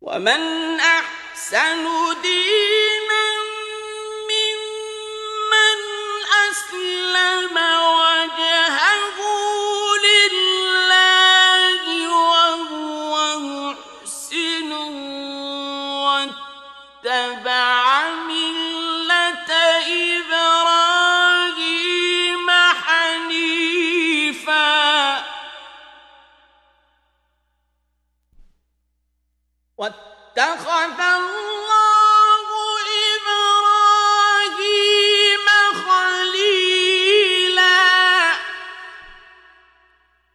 ومن أحسن دينا ممن أسلم وجهه لله وهو محسن واتبع ملة إبراهيم حنيفا واتخذ